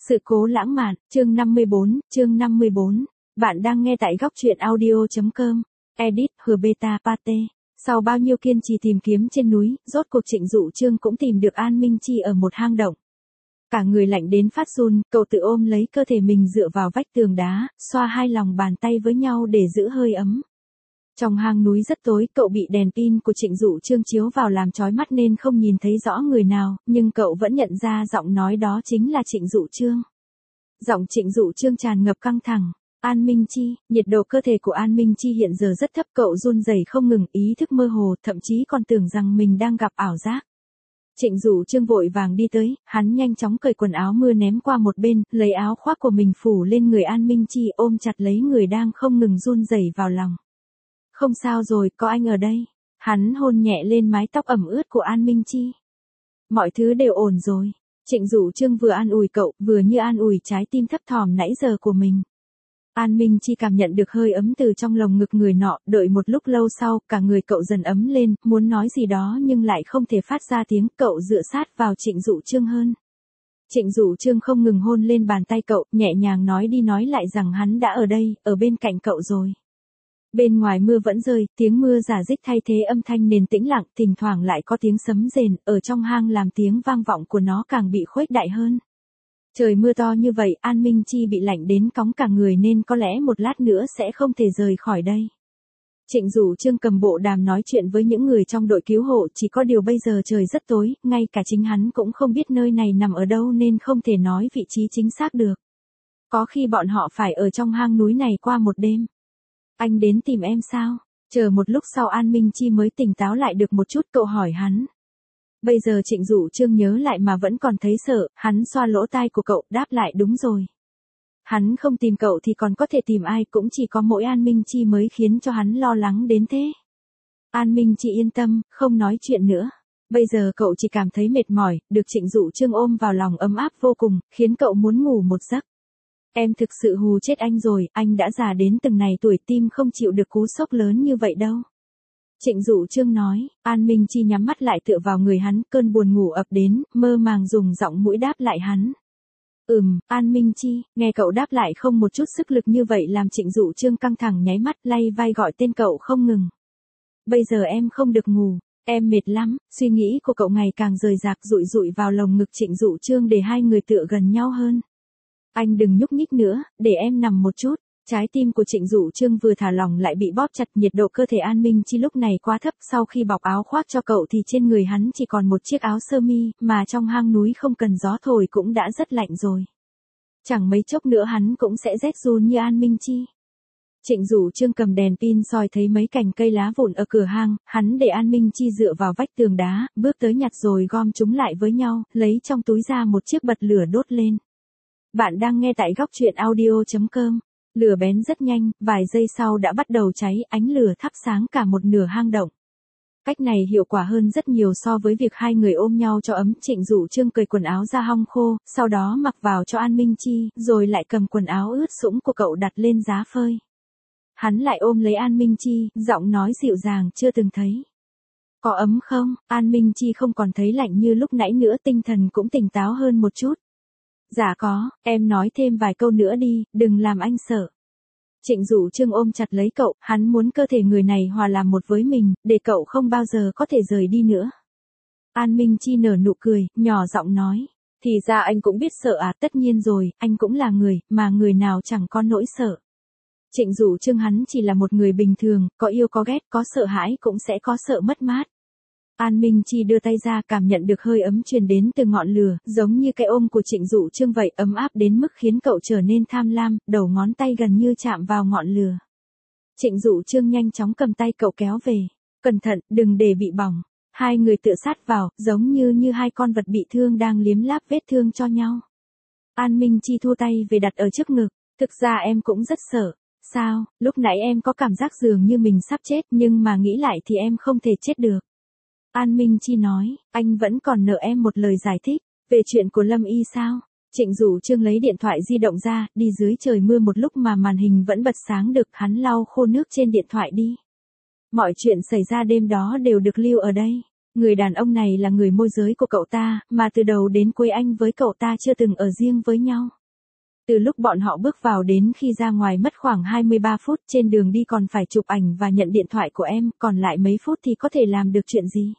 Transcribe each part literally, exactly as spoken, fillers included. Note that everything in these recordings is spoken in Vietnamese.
Sự cố lãng mạn, chương năm mươi bốn, chương năm mươi bốn. Bạn đang nghe tại góc truyện audio.com. Edit, hờ beta, pate. Sau bao nhiêu kiên trì tìm kiếm trên núi, rốt cuộc Trịnh Dụ Chương cũng tìm được An Minh Chi ở một hang động. Cả người lạnh đến phát run, cậu tự ôm lấy cơ thể mình dựa vào vách tường đá, xoa hai lòng bàn tay với nhau để giữ hơi ấm. Trong hang núi rất tối, cậu bị đèn pin của Trịnh Dụ Chương chiếu vào làm chói mắt nên không nhìn thấy rõ người nào, nhưng cậu vẫn nhận ra giọng nói đó chính là Trịnh Dụ Chương. Giọng Trịnh Dụ Chương tràn ngập căng thẳng. An Minh Chi, nhiệt độ cơ thể của An Minh Chi hiện giờ rất thấp, cậu run rẩy không ngừng, ý thức mơ hồ, thậm chí còn tưởng rằng mình đang gặp ảo giác. Trịnh Dụ Chương vội vàng đi tới, hắn nhanh chóng cởi quần áo mưa ném qua một bên, lấy áo khoác của mình phủ lên người An Minh Chi, ôm chặt lấy người đang không ngừng run rẩy vào lòng. Không sao rồi, có anh ở đây. Hắn hôn nhẹ lên mái tóc ẩm ướt của An Minh Chi. Mọi thứ đều ổn rồi. Trịnh Dụ Chương vừa an ủi cậu, vừa như an ủi trái tim thấp thỏm nãy giờ của mình. An Minh Chi cảm nhận được hơi ấm từ trong lồng ngực người nọ, đợi một lúc lâu sau, cả người cậu dần ấm lên, muốn nói gì đó nhưng lại không thể phát ra tiếng, cậu dựa sát vào Trịnh Dụ Chương hơn. Trịnh Dụ Chương không ngừng hôn lên bàn tay cậu, nhẹ nhàng nói đi nói lại rằng hắn đã ở đây, ở bên cạnh cậu rồi. Bên ngoài mưa vẫn rơi, tiếng mưa rả rích thay thế âm thanh nền tĩnh lặng, thỉnh thoảng lại có tiếng sấm rền, ở trong hang làm tiếng vang vọng của nó càng bị khuếch đại hơn. Trời mưa to như vậy, An Minh Chi bị lạnh đến cóng cả người nên có lẽ một lát nữa sẽ không thể rời khỏi đây. Trịnh Dụ Chương cầm bộ đàm nói chuyện với những người trong đội cứu hộ, chỉ có điều bây giờ trời rất tối, ngay cả chính hắn cũng không biết nơi này nằm ở đâu nên không thể nói vị trí chính xác được. Có khi bọn họ phải ở trong hang núi này qua một đêm. Anh đến tìm em sao? Chờ một lúc sau An Minh Chi mới tỉnh táo lại được một chút, cậu hỏi hắn. Bây giờ Trịnh Dụ Chương nhớ lại mà vẫn còn thấy sợ, hắn xoa lỗ tai của cậu, đáp lại đúng rồi. Hắn không tìm cậu thì còn có thể tìm ai, cũng chỉ có mỗi An Minh Chi mới khiến cho hắn lo lắng đến thế. An Minh Chi yên tâm, không nói chuyện nữa. Bây giờ cậu chỉ cảm thấy mệt mỏi, được Trịnh Dụ Chương ôm vào lòng ấm áp vô cùng, khiến cậu muốn ngủ một giấc. Em thực sự hù chết anh rồi, anh đã già đến từng này tuổi, tim không chịu được cú sốc lớn như vậy đâu. Trịnh Dụ Chương nói. An Minh Chi nhắm mắt lại tựa vào người hắn, cơn buồn ngủ ập đến, mơ màng dùng giọng mũi đáp lại hắn. Ừm, An Minh Chi, nghe cậu đáp lại không một chút sức lực như vậy làm Trịnh Dụ Chương căng thẳng, nháy mắt lay vai gọi tên cậu không ngừng. Bây giờ em không được ngủ, em mệt lắm. Suy nghĩ của cậu ngày càng rời rạc, dụi dụi vào lồng ngực Trịnh Dụ Chương để hai người tựa gần nhau hơn. Anh đừng nhúc nhích nữa, để em nằm một chút. Trái tim của Trịnh Dụ Chương vừa thả lỏng lại bị bóp chặt, nhiệt độ cơ thể An Minh Chi lúc này quá thấp, sau khi bọc áo khoác cho cậu thì trên người hắn chỉ còn một chiếc áo sơ mi, mà trong hang núi không cần gió thổi cũng đã rất lạnh rồi. Chẳng mấy chốc nữa hắn cũng sẽ rét run như An Minh Chi. Trịnh Dụ Chương cầm đèn pin soi thấy mấy cành cây lá vụn ở cửa hang, hắn để An Minh Chi dựa vào vách tường đá, bước tới nhặt rồi gom chúng lại với nhau, lấy trong túi ra một chiếc bật lửa đốt lên. Bạn đang nghe tại góc truyện audio.com. Lửa bén rất nhanh, vài giây sau đã bắt đầu cháy, ánh lửa thắp sáng cả một nửa hang động. Cách này hiệu quả hơn rất nhiều so với việc hai người ôm nhau cho ấm. Trịnh Dụ Chương cởi quần áo ra hong khô, sau đó mặc vào cho An Minh Chi, rồi lại cầm quần áo ướt sũng của cậu đặt lên giá phơi. Hắn lại ôm lấy An Minh Chi, giọng nói dịu dàng chưa từng thấy. Có ấm không? An Minh Chi không còn thấy lạnh như lúc nãy nữa, tinh thần cũng tỉnh táo hơn một chút. Dạ có, em nói thêm vài câu nữa đi, đừng làm anh sợ. Trịnh Dụ Chương ôm chặt lấy cậu, hắn muốn cơ thể người này hòa làm một với mình, để cậu không bao giờ có thể rời đi nữa. An Minh Chi nở nụ cười, nhỏ giọng nói. Thì ra anh cũng biết sợ à? Tất nhiên rồi, anh cũng là người, mà người nào chẳng có nỗi sợ. Trịnh Dụ Chương hắn chỉ là một người bình thường, có yêu có ghét, có sợ hãi cũng sẽ có sợ mất mát. An Minh Chi đưa tay ra, cảm nhận được hơi ấm truyền đến từ ngọn lửa, giống như cái ôm của Trịnh Dụ Chương vậy, ấm áp đến mức khiến cậu trở nên tham lam, đầu ngón tay gần như chạm vào ngọn lửa. Trịnh Dụ Chương nhanh chóng cầm tay cậu kéo về. Cẩn thận, đừng để bị bỏng. Hai người tựa sát vào, giống như như hai con vật bị thương đang liếm láp vết thương cho nhau. An Minh Chi thu tay về đặt ở trước ngực. Thực ra em cũng rất sợ. Sao, lúc nãy em có cảm giác dường như mình sắp chết, nhưng mà nghĩ lại thì em không thể chết được. An Minh Chi nói, anh vẫn còn nợ em một lời giải thích. Về chuyện của Lâm Y sao? Trịnh Dụ Chương lấy điện thoại di động ra, đi dưới trời mưa một lúc mà màn hình vẫn bật sáng được, hắn lau khô nước trên điện thoại đi. Mọi chuyện xảy ra đêm đó đều được lưu ở đây. Người đàn ông này là người môi giới của cậu ta, mà từ đầu đến cuối anh với cậu ta chưa từng ở riêng với nhau. Từ lúc bọn họ bước vào đến khi ra ngoài mất khoảng hai mươi ba phút, trên đường đi còn phải chụp ảnh và nhận điện thoại của em, còn lại mấy phút thì có thể làm được chuyện gì?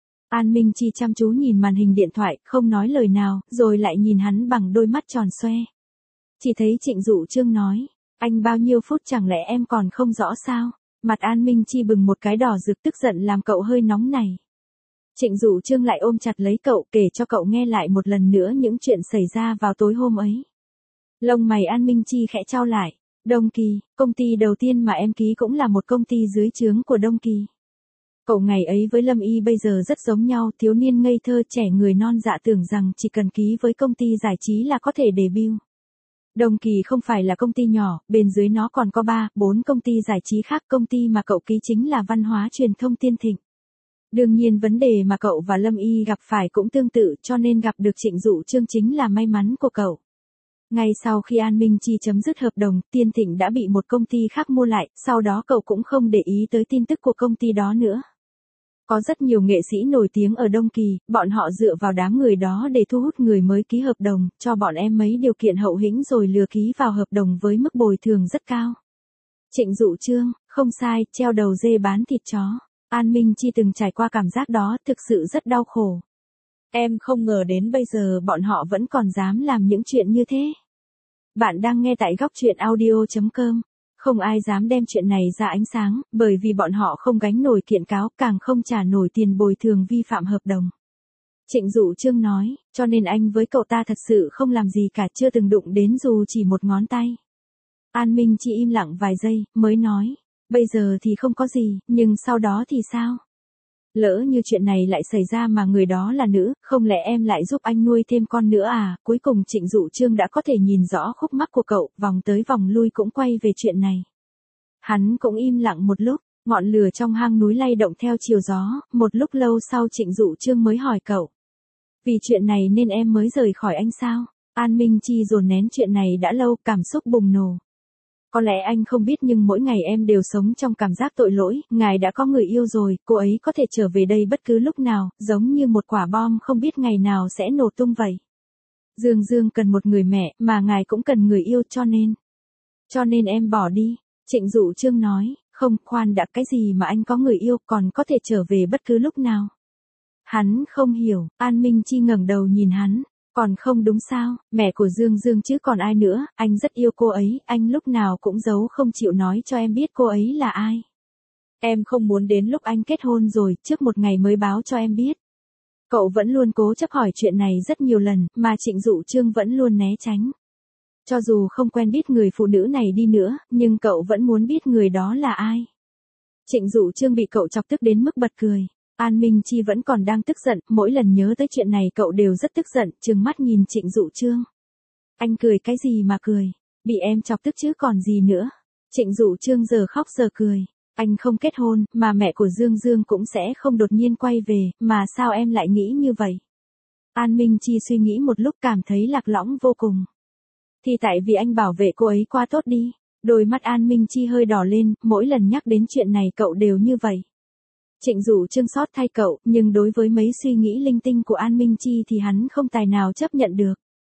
An Minh Chi chăm chú nhìn màn hình điện thoại, không nói lời nào, rồi lại nhìn hắn bằng đôi mắt tròn xoe. Chỉ thấy Trịnh Dụ Trương nói, anh bao nhiêu phút chẳng lẽ em còn không rõ sao? Mặt An Minh Chi bừng một cái đỏ rực, tức giận làm cậu hơi nóng này. Trịnh Dụ Trương lại ôm chặt lấy cậu, kể cho cậu nghe lại một lần nữa những chuyện xảy ra vào tối hôm ấy. Lông mày An Minh Chi khẽ chau lại. Đông Kỳ, công ty đầu tiên mà em ký cũng là một công ty dưới trướng của Đông Kỳ. Cậu ngày ấy với Lâm Y bây giờ rất giống nhau, thiếu niên ngây thơ trẻ người non dạ tưởng rằng chỉ cần ký với công ty giải trí là có thể debut. Đông Kỳ không phải là công ty nhỏ, bên dưới nó còn có ba, bốn công ty giải trí khác, công ty mà cậu ký chính là Văn hóa Truyền thông Tiên Thịnh. Đương nhiên vấn đề mà cậu và Lâm Y gặp phải cũng tương tự, cho nên gặp được Trịnh Dụ Trương chính là may mắn của cậu. Ngay sau khi An Minh Chi chấm dứt hợp đồng, Tiên Thịnh đã bị một công ty khác mua lại, sau đó cậu cũng không để ý tới tin tức của công ty đó nữa. Có rất nhiều nghệ sĩ nổi tiếng ở Đông Kỳ, bọn họ dựa vào đám người đó để thu hút người mới ký hợp đồng, cho bọn em mấy điều kiện hậu hĩnh rồi lừa ký vào hợp đồng với mức bồi thường rất cao. Trịnh Dụ Trương, không sai, treo đầu dê bán thịt chó. An Minh Chi từng trải qua cảm giác đó, thực sự rất đau khổ. Em không ngờ đến bây giờ bọn họ vẫn còn dám làm những chuyện như thế. Bạn đang nghe tại góc truyện audio chấm com. Không ai dám đem chuyện này ra ánh sáng, bởi vì bọn họ không gánh nổi kiện cáo, càng không trả nổi tiền bồi thường vi phạm hợp đồng. Trịnh Dụ Trương nói, cho nên anh với cậu ta thật sự không làm gì cả, chưa từng đụng đến dù chỉ một ngón tay. An Minh Chi im lặng vài giây, mới nói, bây giờ thì không có gì, nhưng sau đó thì sao? Lỡ như chuyện này lại xảy ra mà người đó là nữ, không lẽ em lại giúp anh nuôi thêm con nữa à? Cuối cùng Trịnh Dụ Trương đã có thể nhìn rõ khúc mắc của cậu, vòng tới vòng lui cũng quay về chuyện này. Hắn cũng im lặng một lúc, ngọn lửa trong hang núi lay động theo chiều gió, một lúc lâu sau Trịnh Dụ Trương mới hỏi cậu. Vì chuyện này nên em mới rời khỏi anh sao? An Minh Chi dồn nén chuyện này đã lâu, cảm xúc bùng nổ. Có lẽ anh không biết nhưng mỗi ngày em đều sống trong cảm giác tội lỗi, ngài đã có người yêu rồi, cô ấy có thể trở về đây bất cứ lúc nào, giống như một quả bom không biết ngày nào sẽ nổ tung vậy. Dương Dương cần một người mẹ, mà ngài cũng cần người yêu cho nên. Cho nên em bỏ đi, Trịnh Dụ Trương nói, không, khoan đã, cái gì mà anh có người yêu còn có thể trở về bất cứ lúc nào. Hắn không hiểu, An Minh Chi ngẩng đầu nhìn hắn. Còn không đúng sao, mẹ của Dương Dương chứ còn ai nữa, anh rất yêu cô ấy, anh lúc nào cũng giấu không chịu nói cho em biết cô ấy là ai. Em không muốn đến lúc anh kết hôn rồi, trước một ngày mới báo cho em biết. Cậu vẫn luôn cố chấp hỏi chuyện này rất nhiều lần, mà Trịnh Dụ Trương vẫn luôn né tránh. Cho dù không quen biết người phụ nữ này đi nữa, nhưng cậu vẫn muốn biết người đó là ai. Trịnh Dụ Trương bị cậu chọc tức đến mức bật cười. An Minh Chi vẫn còn đang tức giận, mỗi lần nhớ tới chuyện này cậu đều rất tức giận, trừng mắt nhìn Trịnh Dụ Trương. Anh cười cái gì mà cười, bị em chọc tức chứ còn gì nữa. Trịnh Dụ Trương giờ khóc giờ cười, anh không kết hôn, mà mẹ của Dương Dương cũng sẽ không đột nhiên quay về, mà sao em lại nghĩ như vậy? An Minh Chi suy nghĩ một lúc cảm thấy lạc lõng vô cùng. Thì tại vì anh bảo vệ cô ấy qua tốt đi. Đôi mắt An Minh Chi hơi đỏ lên, mỗi lần nhắc đến chuyện này cậu đều như vậy. Trịnh Dụ Trương xót thay cậu, nhưng đối với mấy suy nghĩ linh tinh của An Minh Chi thì hắn không tài nào chấp nhận được.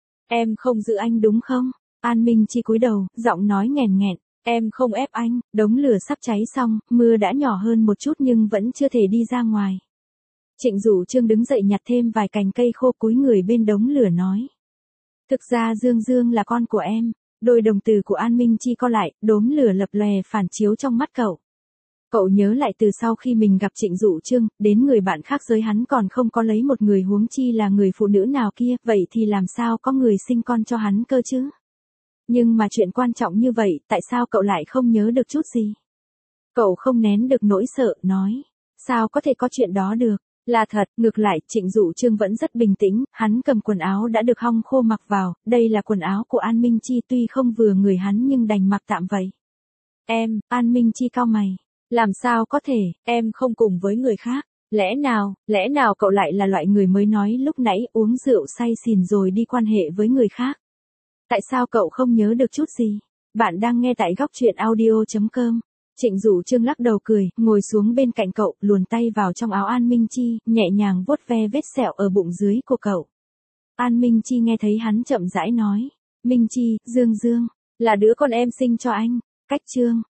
Em không giữ anh đúng không? An Minh Chi cúi đầu, giọng nói nghèn nghẹn. Em không ép anh, đống lửa sắp cháy xong, mưa đã nhỏ hơn một chút nhưng vẫn chưa thể đi ra ngoài. Trịnh Dụ Trương đứng dậy nhặt thêm vài cành cây khô cúi người bên đống lửa nói. Thực ra Dương Dương là con của em. Đôi đồng tử của An Minh Chi co lại, đốm lửa lập lòe phản chiếu trong mắt cậu. Cậu nhớ lại từ sau khi mình gặp Trịnh Dụ Trương, đến người bạn khác giới hắn còn không có lấy một người, huống chi là người phụ nữ nào kia, vậy thì làm sao có người sinh con cho hắn cơ chứ? Nhưng mà chuyện quan trọng như vậy, tại sao cậu lại không nhớ được chút gì? Cậu không nén được nỗi sợ, nói. Sao có thể có chuyện đó được? Là thật, ngược lại, Trịnh Dụ Trương vẫn rất bình tĩnh, hắn cầm quần áo đã được hong khô mặc vào, đây là quần áo của An Minh Chi tuy không vừa người hắn nhưng đành mặc tạm vậy. Em, An Minh Chi cau mày. Làm sao có thể, em không cùng với người khác, lẽ nào, lẽ nào cậu lại là loại người mới nói lúc nãy uống rượu say xỉn rồi đi quan hệ với người khác? Tại sao cậu không nhớ được chút gì? Bạn đang nghe tại góc truyện audio chấm com. Trịnh Dụ Trương lắc đầu cười, ngồi xuống bên cạnh cậu, luồn tay vào trong áo An Minh Chi, nhẹ nhàng vuốt ve vết sẹo ở bụng dưới của cậu. An Minh Chi nghe thấy hắn chậm rãi nói, Minh Chi, Dương Dương, là đứa con em sinh cho anh, cách Trương.